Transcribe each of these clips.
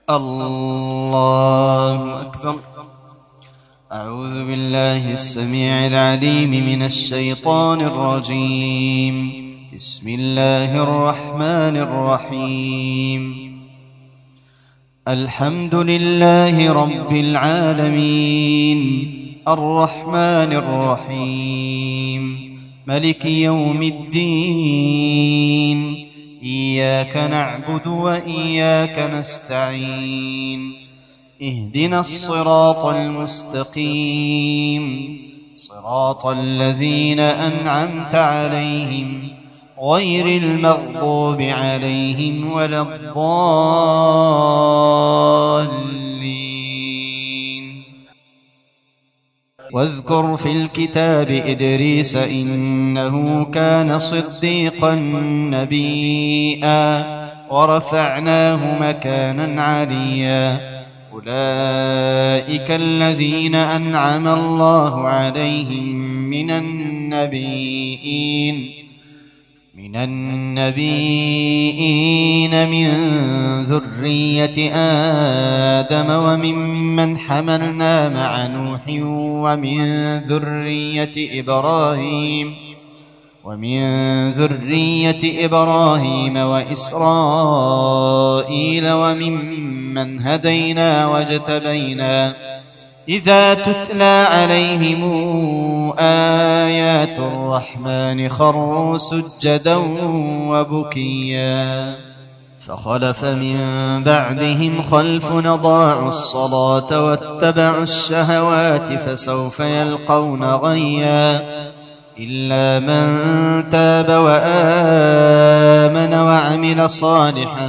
الله أكبر. أعوذ بالله السميع العليم من الشيطان الرجيم. بسم الله الرحمن الرحيم. الحمد لله رب العالمين، الرحمن الرحيم، ملك يوم الدين. إياك نعبد وإياك نستعين. اهدنا الصراط المستقيم، صراط الذين أنعمت عليهم غير المغضوب عليهم ولا الضالين. واذكر في الكتاب إدريس إنه كان صديقا نبيا ورفعناه مكانا عليا. أولئك الذين أنعم الله عليهم من النبيين من ذرية آدم وممن حملنا مع نوح ومن ذرية إبراهيم وإسرائيل وممن هدينا واجتبينا. إذا تتلى عليهم آيات الرحمن خروا سجدا وبكيا. فخلف من بعدهم خلف أضاعوا الصلاة واتبعوا الشهوات فسوف يلقون غيا. إلا من تاب وآمن وعمل صالحا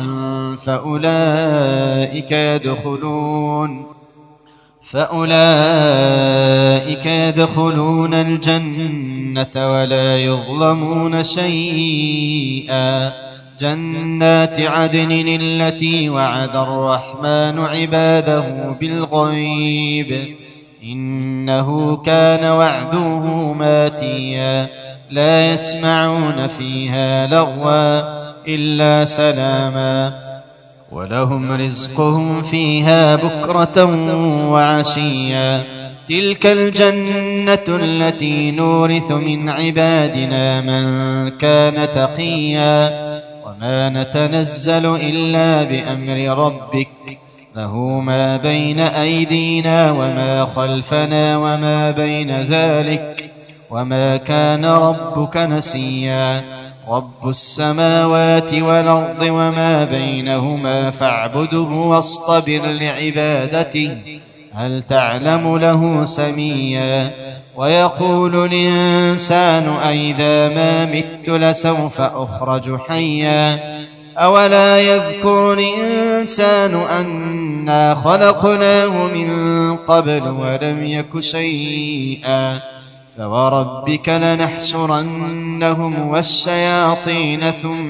فأولئك يدخلون الجنة ولا يظلمون شيئا. جنات عدن التي وعد الرحمن عباده بالغيب، إنه كان وعده ماتيا. لا يسمعون فيها لغوا إلا سلاما، ولهم رزقهم فيها بكرة وعشيا. تلك الجنة التي نورث من عبادنا من كان تقيا. وما نتنزل إلا بأمر ربك، له ما بين أيدينا وما خلفنا وما بين ذلك، وما كان ربك نسيا. رب السماوات والأرض وما بينهما فاعبده واصطبر لعبادته، هل تعلم له سميا. ويقول الإنسان أئذا ما مت لسوف أخرج حيا. أولا يذكر الإنسان أنا خلقناه من قبل ولم يك شيئا. فوربك لنحشرنهم والشياطين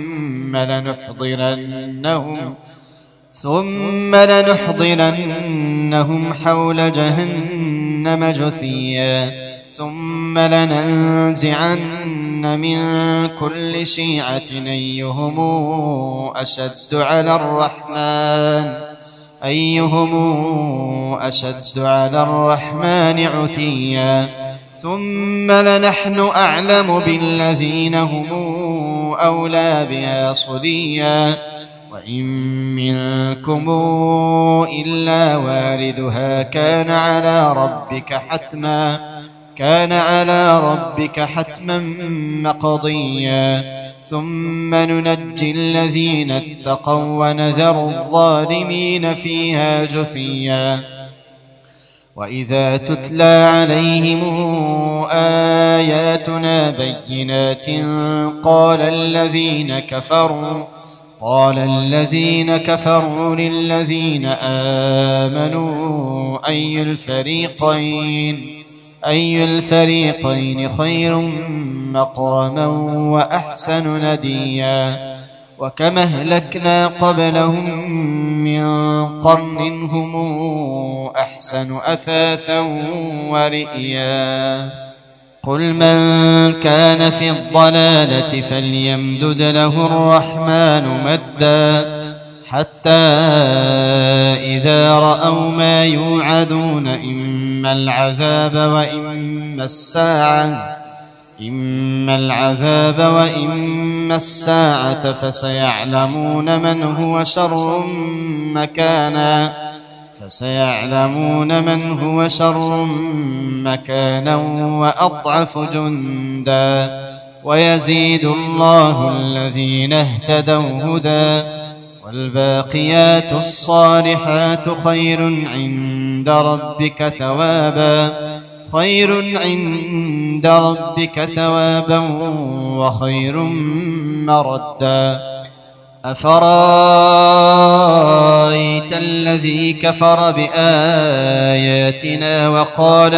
ثم لنحضرنهم حول جهنم جثيا. ثم لننزعن من كل شيعة أيهم أشد على الرحمن عتيا. ثم لنحن أعلم بالذين هم أولى بها صليا. وإن منكم إلا واردها كان على ربك حتما مقضيا. ثم ننجي الذين اتقوا ونذر الظالمين فيها جثيا. وإذا تتلى عليهم آياتنا بينات قال الذين كفروا للذين آمنوا أي الفريقين خير مقاما وأحسن نديا. وكم أهلكنا قبلهم من قرن هم أحسن أثاثا ورئيا. قل من كان في الضلالة فليمدد له الرحمن مدا حتى إذا رأوا ما يوعدون إما العذاب وإما الساعة فسيعلمون من هو شر مكانا وأضعف جندا ويزيد الله الذين اهتدوا هدى والباقيات الصالحات خير عند ربك ثوابا وخير مردا أفرأيت الذي كفر بآياتنا وقال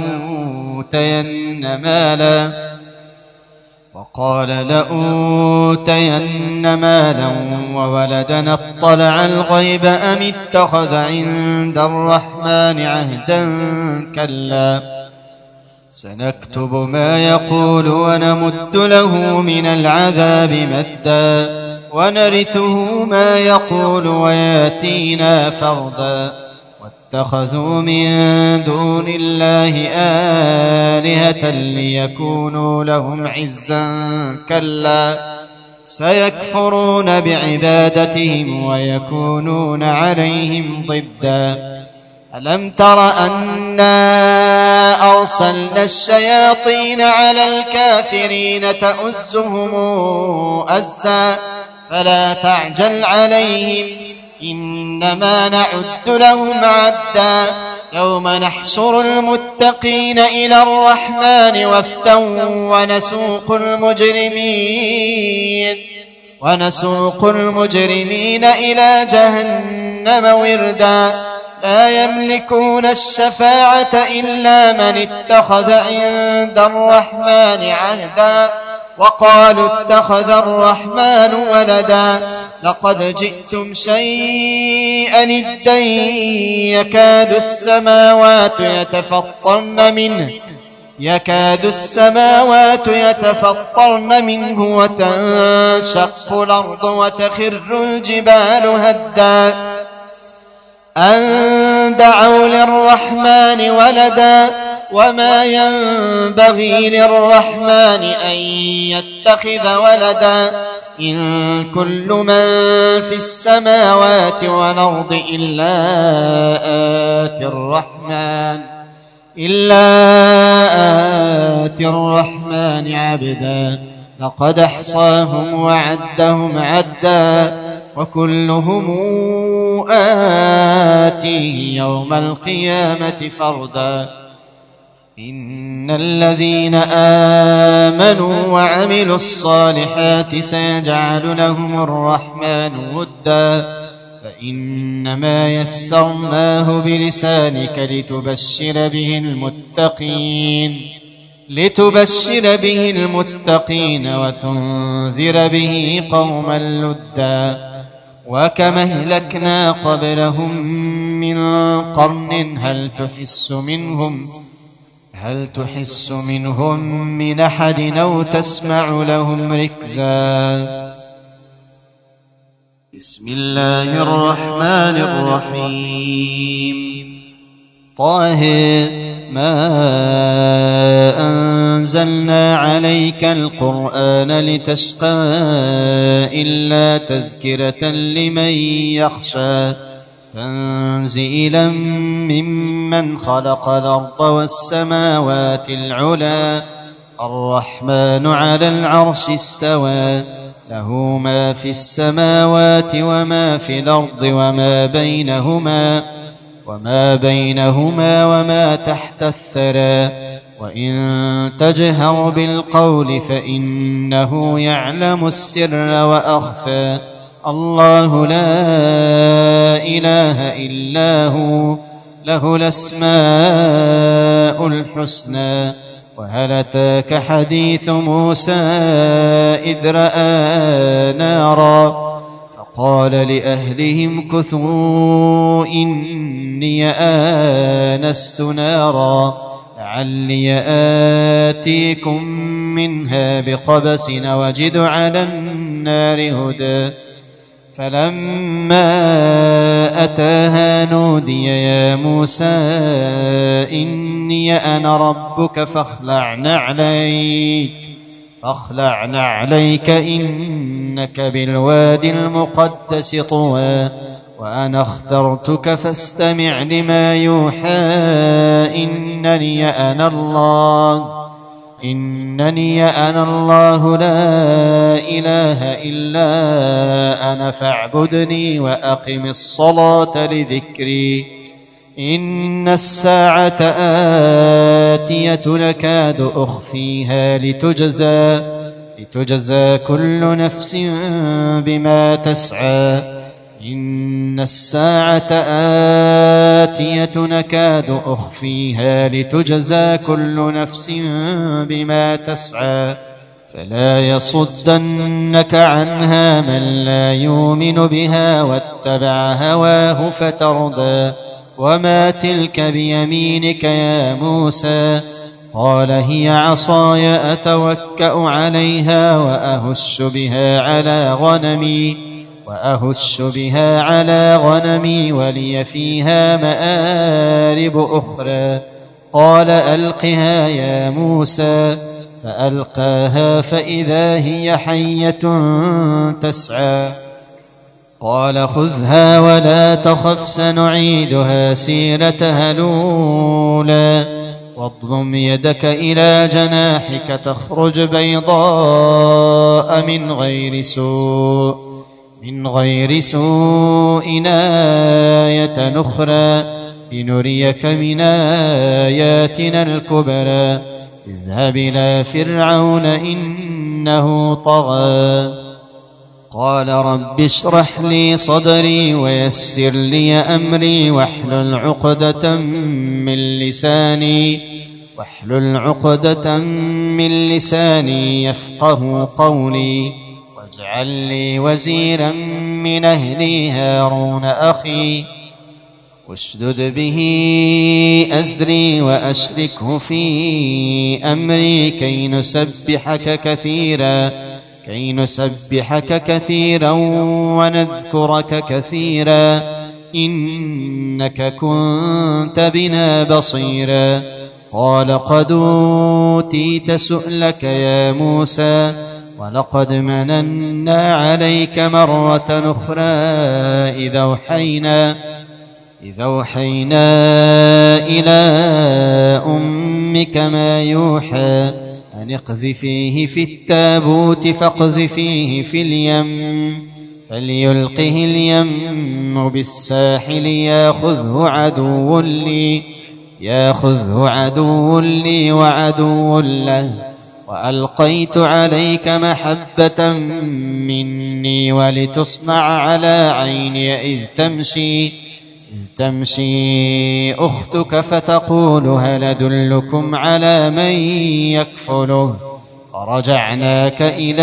لأوتين مالا وولدا اطلع الغيب أم اتخذ عند الرحمن عهدا كلا سنكتب ما يقول ونمد له من العذاب مدا ونرثه ما يقول وياتينا فردا واتخذوا من دون الله آلهة ليكونوا لهم عزا كلا سيكفرون بعبادتهم ويكونون عليهم ضدا ألم تر أنا أرسلنا الشياطين على الكافرين تؤزهم أزا فلا تعجل عليهم إنما نعد لهم عدا يوم نحشر المتقين إلى الرحمن وفدا ونسوق المجرمين إلى جهنم وردا لا يملكون الشفاعة إلا من اتخذ عند الرحمن عهدا وقالوا اتخذ الرحمن ولدا لقد جئتم شيئا إدا يكاد السماوات يتفطرن منه وتنشق الأرض وتخر الجبال هدا أن دعوا للرحمن ولدا وما ينبغي للرحمن أن يتخذ ولدا إن كل من في السماوات والأرض إلا آتي الرحمن عبدا لقد أحصاهم وعدهم عدا وكلهم آتيه يوم القيامة فردا إن الذين آمنوا وعملوا الصالحات سيجعل لهم الرحمن ودا فإنما يسرناه بلسانك لتبشر به المتقين وتنذر به قوما لدا وكم أهلكنا قبلهم من قرن هل تحس منهم من أحد أو تسمع لهم ركزا بسم الله الرحمن الرحيم طه ما أنزلنا عليك القرآن لتشقى إلا تذكرة لمن يخشى تنزيلا ممن خلق الأرض والسماوات العلى الرحمن على العرش استوى له ما في السماوات وما في الأرض وما بينهما وما تحت الثرى وإن تجهر بالقول فإنه يعلم السر وأخفى الله لا إله إلا هو له الأسماء الحسنى وهل أتاك حديث موسى إذ رأى نارا فقال لأهلهم كثوا إني آنست نارا لعلي آتيكم منها بقبس وجد على النار هدى فلما أتاها نودي يا موسى إني أنا ربك فاخلع نعليك إنك بالوادي المقدس طوى وأنا اخترتك فاستمع لما يوحى إنني أنا الله لا إله إلا أنا فاعبدني وأقم الصلاة لذكري إن الساعة آتية نكاد أخفيها لتجزى كل نفس بما تسعى إن الساعة آتية نكاد أخفيها لتجزى كل نفس بما تسعى فلا يصدنك عنها من لا يؤمن بها واتبع هواه فتردى وما تلك بيمينك يا موسى قال هي عصاي أتوكأ عليها وأهش بها على غنمي ولي فيها مآرب أخرى قال ألقها يا موسى فألقاها فإذا هي حية تسعى قال خذها ولا تخف سنعيدها سيرتها الأولى واضمم يدك إلى جناحك تخرج بيضاء من غير سوء آية أخرى لنريك من آياتنا الكبرى اذهب إلى فرعون إنه طغى قال رب اشرح لي صدري ويسر لي أمري واحلل عقدة من لساني يفقه قولي واجعل لي وزيرا من أهلي هارون أخي واشدد به أزري وأشركه في أمري كي نسبحك كثيرا ونذكرك كثيرا إنك كنت بنا بصيرا قال قد أوتيت سؤلك يا موسى ولقد مننا عليك مرة أخرى إذا أوحينا إلى أمك ما يوحى أن اقذفيه في التابوت فاقذفيه في اليم فليلقه اليم بالساحل ياخذه عدو لي وعدو له وألقيت عليك محبة مني ولتصنع على عيني إذ تمشي أختك فتقول هل أدلكم على من يكفله فرجعناك إلى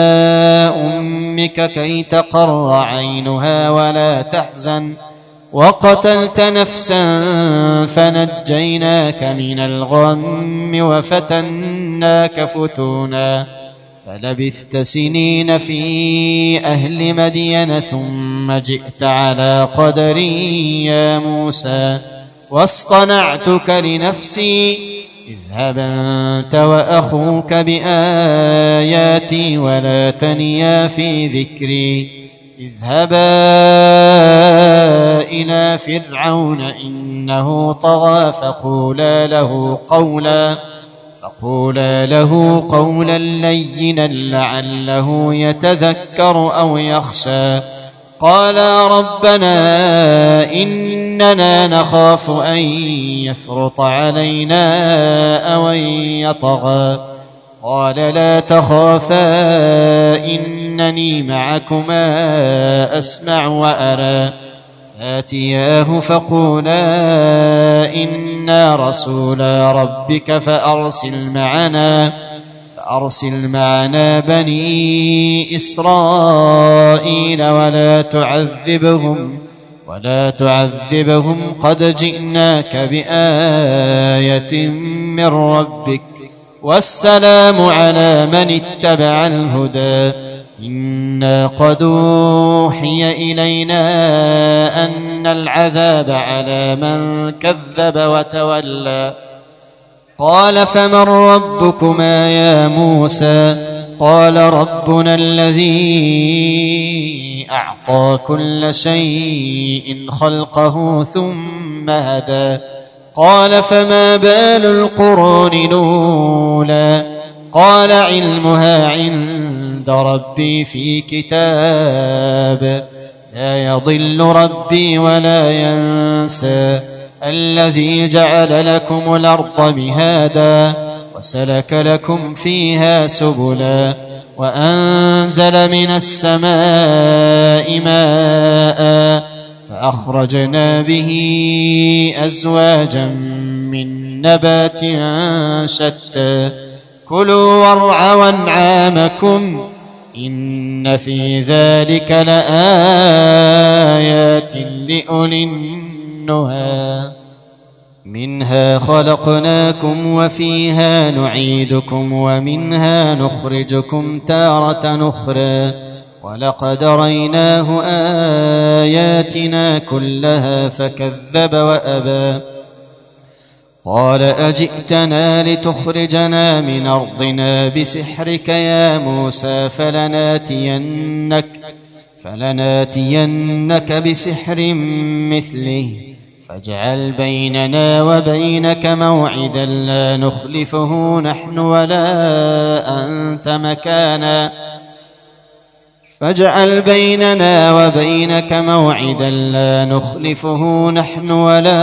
أمك كي تقر عينها ولا تحزن وقتلت نفسا فنجيناك من الغم وفتناك فتونا فلبثت سنين في أهل مدين ثم جئت على قدري يا موسى واصطنعتك لنفسي اذهب أنت وأخوك بآياتي ولا تنيا في ذكري اذهبا إلى فرعون إنه طغى فقولا له قولا لينا لعله يتذكر أو يخشى قالا ربنا إننا نخاف أن يفرط علينا أو أن يطغى قال لا تخافا إنني معكما أسمع وأرى فاتياه فقولا إنا رسولا ربك فأرسل معنا بني إسرائيل ولا تعذبهم قد جئناك بآية من ربك والسلام على من اتبع الهدى إنا قد أوحي إلينا أن العذاب على من كذب وتولى قال فمن ربكما يا موسى قال ربنا الذي أعطى كل شيء خلقه ثم هدى قال فما بال القرون الأولى قال علمها عند ربي في كتاب لا يضل ربي ولا ينسى الذي جعل لكم الأرض مهادا وسلك لكم فيها سبلا وأنزل من السماء ماء فأخرجنا به أزواجا من نبات شتى كلوا وارعوا أنعامكم إن في ذلك لآيات لأولي النهى منها خلقناكم وفيها نعيدكم ومنها نخرجكم تارة أخرى ولقد ريناه آياتنا كلها فكذب وأبى قال أجئتنا لتخرجنا من أرضنا بسحرك يا موسى فلناتينك بسحر مثله فاجعل بيننا وبينك موعدا لا نخلفه نحن ولا أنت مكانا فاجعل بيننا وبينك موعدا لا نخلفه نحن ولا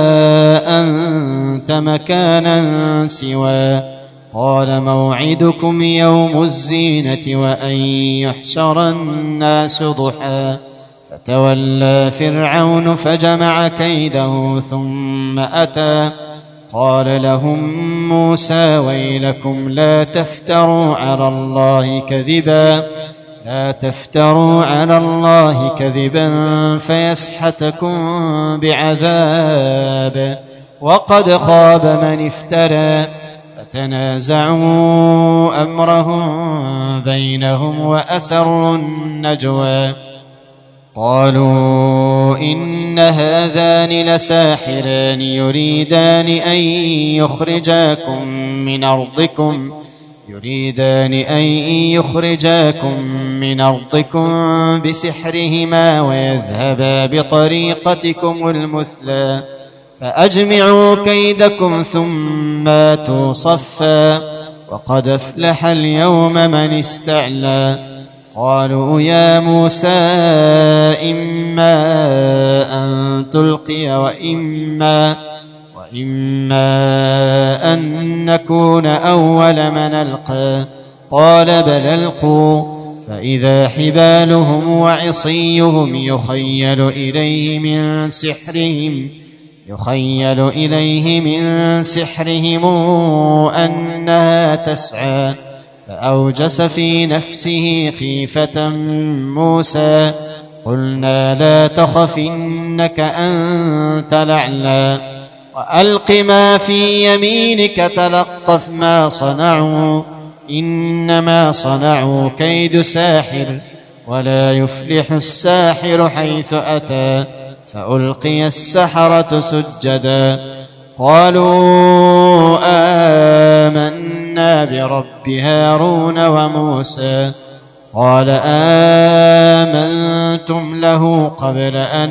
أنت مكانا سوى قال موعدكم يوم الزينة وأن يحشر الناس ضحى فتولى فرعون فجمع كيده ثم أتى قال لهم موسى ويلكم لا تفتروا على الله كذبا فيسحتكم بعذاب وقد خاب من افترى فتنازعوا أمرهم بينهم وأسروا النجوى قالوا إن هذان لساحران يريدان أن يخرجاكم من أرضكم بسحرهما ويذهبا بطريقتكم المثلى فأجمعوا كيدكم ثم آتوا صفا وقد أفلح اليوم من استعلى قالوا يا موسى إما أن تلقي وإما أن نكون أول من ألقى قال بل ألقوا فإذا حبالهم وعصيهم يخيل إليه من سحرهم أنها تسعى فأوجس في نفسه خيفة موسى قلنا لا تخف إنك أنت الأعلى وألق ما في يمينك تلقف ما صنعوا إنما صنعوا كيد ساحر ولا يفلح الساحر حيث أتى فألقي السحرة سجدا قالوا آمنا برب هارون وموسى قال آمنتم له قبل أن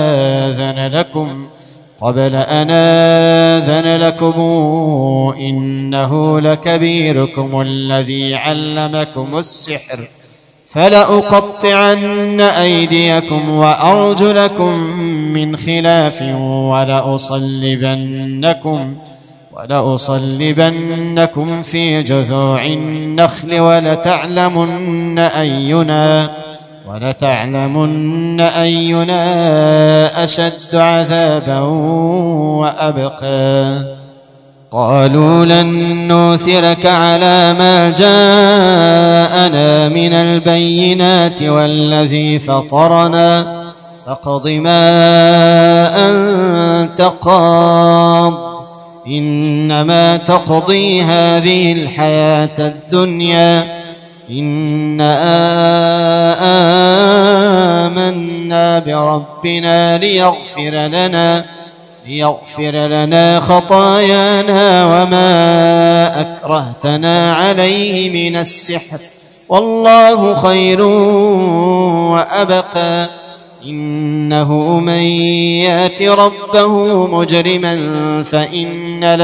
آذن لكم إنه لكبيركم الذي علمكم السحر فلأقطعن أيديكم وأرجلكم من خلاف ولأصلبنكم في جذوع النخل ولتعلمن أينا أشد عذابا وأبقى قالوا لن نؤثرك على ما جاءنا من البينات والذي فطرنا فاقض ما أنت قاض إنما تقضي هذه الحياة الدنيا إنا آمنا بربنا ليغفر لنا خطايانا وما أكرهتنا عليه من السحر والله خير وأبقى إنه من يات ربه مجرما فإن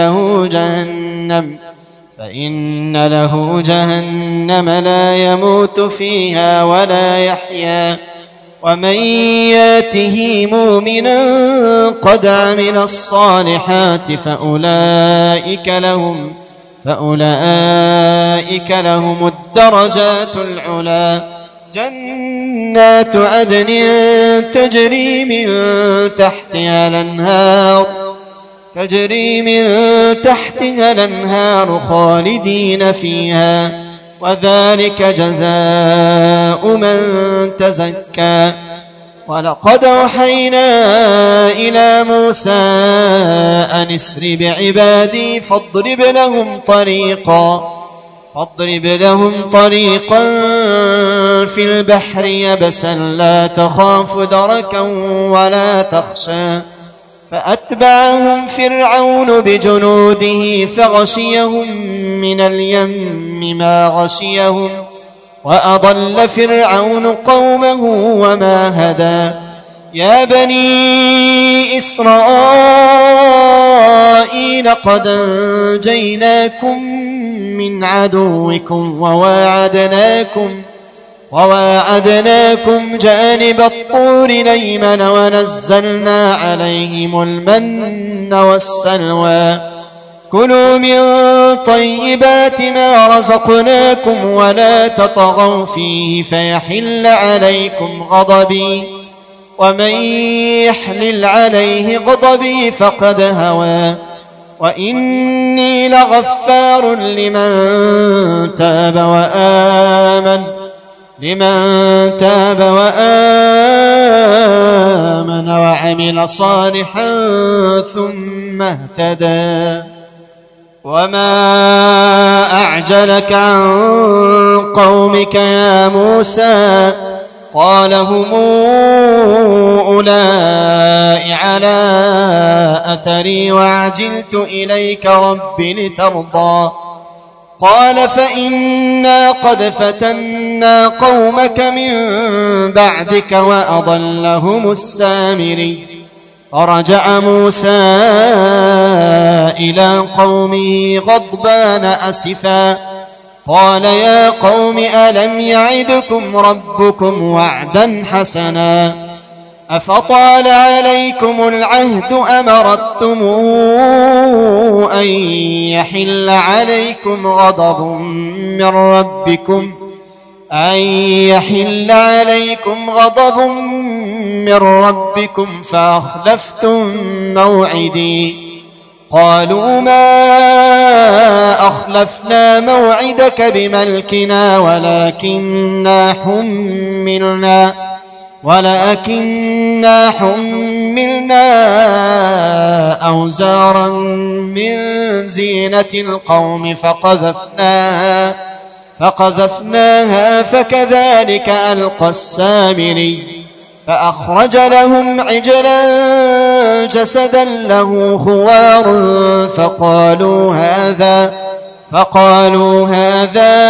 له جهنم لا يموت فيها ولا يحيا ومن ياته مؤمنا قد عمل الصالحات فأولئك لهم الدرجات العلى جنات عدن تجري من تحتها الأنهار خالدين فيها وذلك جزاء من تزكى ولقد أوحينا إلى موسى أن اسر بعبادي فاضرب لهم طريقا في البحر يبسا لا تخاف دركا ولا تخشى فأتبعهم فرعون بجنوده فغشيهم من اليم ما غشيهم وأضل فرعون قومه وما هدى يا بني إسرائيل قد أنجيناكم من عدوكم وواعدناكم جانب الطور الأيمن ونزلنا عليهم المن والسلوى كلوا من طيبات ما رزقناكم ولا تطغوا فيه فيحل عليكم غضبي ومن يحلل عليه غضبي فقد هوى وإني لغفار لمن تاب وآمن وعمل صالحا ثم اهتدى وما أعجلك عن قومك يا موسى قال هم أولئك على أثري وعجلت إليك رب لترضى قال فإنا قد فتنا قومك من بعدك وأضلهم السامري فرجع موسى إلى قومه غضبان أسفا قال يا قوم ألم يعدكم ربكم وعدا حسنا أفطال عليكم العهد أم أردتم أن يحل عليكم غضب من ربكم فأخلفتم موعدي قالوا ما أخلفنا موعدك بملكنا ولكننا حملنا أوزارا من زينة القوم فقذفناها فكذلك ألقى السامري فأخرج لهم عجلا جسدا له خوار فقالوا هذا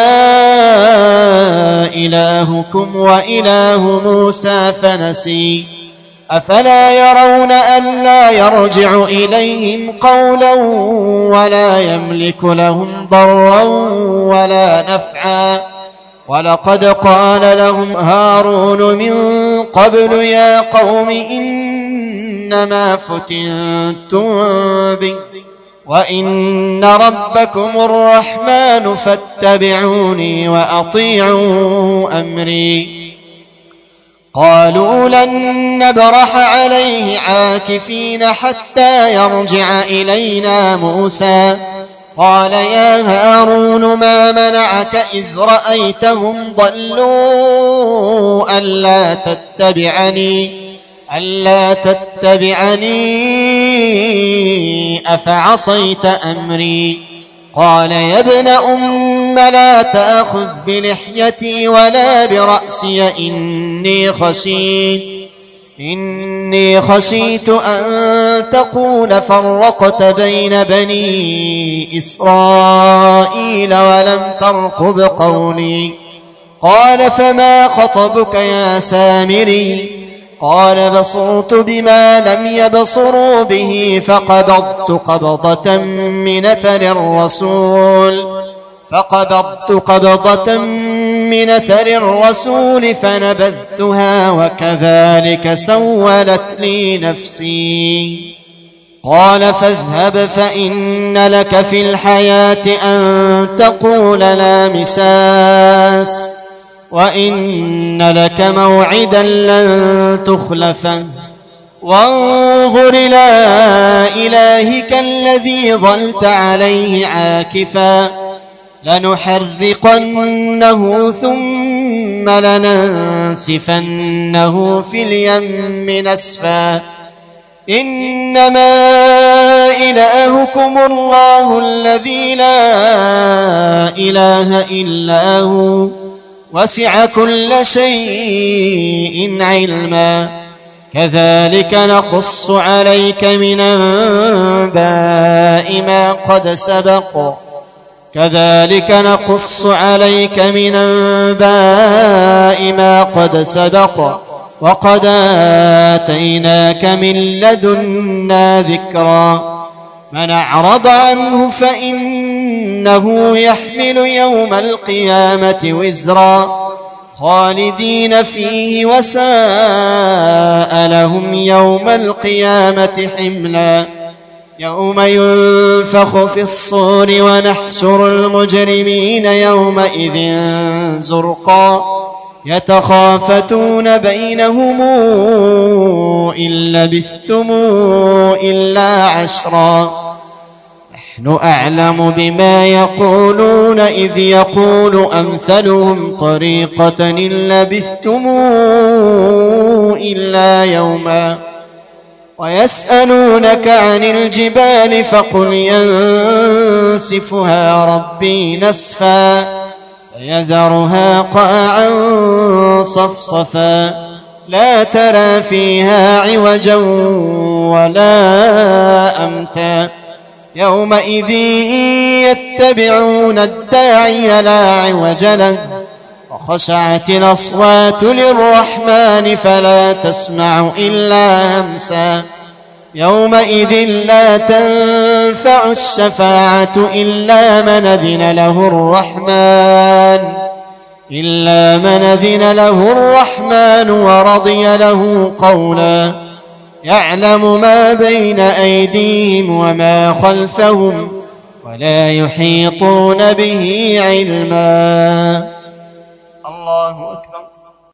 إلهكم وإله موسى فنسي أفلا يرون ألا يرجع إليهم قولا ولا يملك لهم ضرا ولا نفعا ولقد قال لهم هارون من قبل يا قوم إنما فتنتم به وإن ربكم الرحمن فاتبعوني وأطيعوا أمري قالوا لن نبرح عليه عاكفين حتى يرجع إلينا موسى قال يا هارون ما منعك إذ رأيتهم ضلوا ألا تتبعني أفعصيت أمري قال يا ابن أم لا تأخذ بلحيتي ولا برأسي إني خشيت أن تقول فرقت بين بني إسرائيل ولم ترقب قولي. قال فما خطبك يا سامري؟ قال بصرت بما لم يبصروا به فقبضت قبضة من أثر الرسول فنبذتها وكذلك سولت لي نفسي. قال فاذهب فإن لك في الحياة أن تقول لا مساس وإن لك موعدا لن تخلفه وانظر إلى إلهك الذي ظلت عليه عاكفا لنحرقنه ثم لننسفنه في اليم نسفا إنما إلهكم الله الذي لا إله إلا هو وسع كل شيء علما كذلك نقص عليك من أنباء ما قد سبق وقد آتيناك من لدنا ذكرا من أعرض عنه فإنه يحمل يوم القيامة وزرا خالدين فيه وساء لهم يوم القيامة حملا يوم ينفخ في الصور ونحشر المجرمين يومئذ زرقا يتخافتون بينهم إن لبثتم إلا عشرا نحن أعلم بما يقولون إذ يقول أمثلهم طريقة إن لبثتم إلا يوما ويسألونك عن الجبال فقل ينسفها ربي نسفا فيذرها قاعا صفصفا لا ترى فيها عوجا ولا أمتا يومئذ يتبعون الداعي لا عوج له وخشعت الأصوات للرحمن فلا تسمع إلا همسا يومئذ لا تنفع الشفاعة إلا من أذن له الرحمن ورضي له قولا يعلم ما بين أيديهم وما خلفهم ولا يحيطون به علما